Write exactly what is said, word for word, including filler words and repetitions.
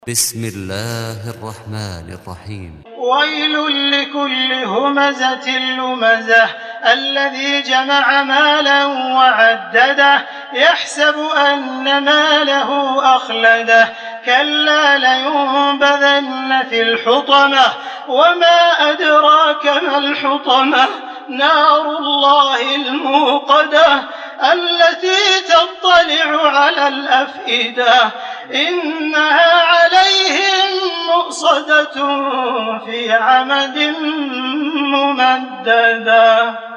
بسم الله الرحمن الرحيم. ويل لكل همزة لمزة الذي جمع مالا وعدده يحسب أن ماله أخلده كلا لينبذن في الحطمة وما أدراك ما الحطمة نار الله الموقدة التي تطلع على الأفئدة إنها عليهم مؤصدة في عمد ممددة.